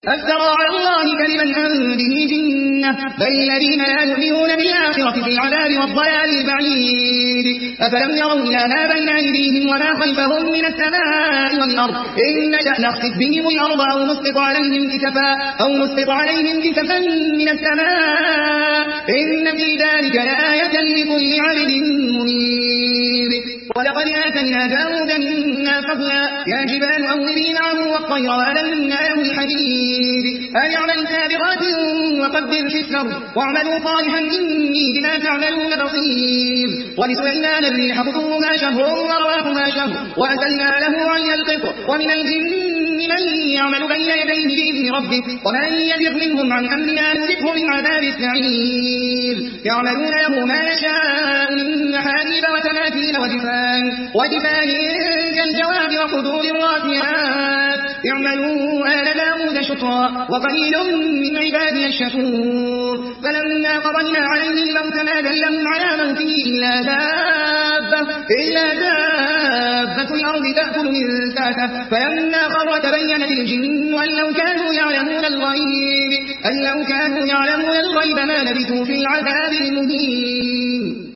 أفترى على الله كذبا أم به جنة بل الذين لا يؤمنون بالآخرة في العذاب والضلال البعيد أفلم يروا إلى ما بين أيديهم وما خلفهم من السماء والأرض إن نشأ نخسف بهم الأرض أو نسقط عليهم كسفا من السماء إن في ذلك لآية لكل عبد منيب ولقد آتينا داود منا فضلا يا جبال أوبي معه والطير وألنا له الحديد أن يعمل سابغات وقدر في السر واعملوا صالحا إني بما تعملون بصير ولسليمان الريح قطوفها شهر ورواحها شهر وأسلنا له عين القطر ومن الجن من يعمل بين يديه بإذن ربه ومن يزغ منهم عن أمرنا نذقه من عذاب السعير يعملون له ما يشاء من محاريب وتماثيل وجفان كالجواب وقدور الراسيات اعملوا آل داود شكرا وقليل من عبادي الشكور فلما قضينا عليه الموت ما دلهم على موته إلا دابة الأرض تأكل من ساته فلما خر تبينت الجن أن لو كانوا يعلمون الغيب ما لبثوا في العذاب المهين.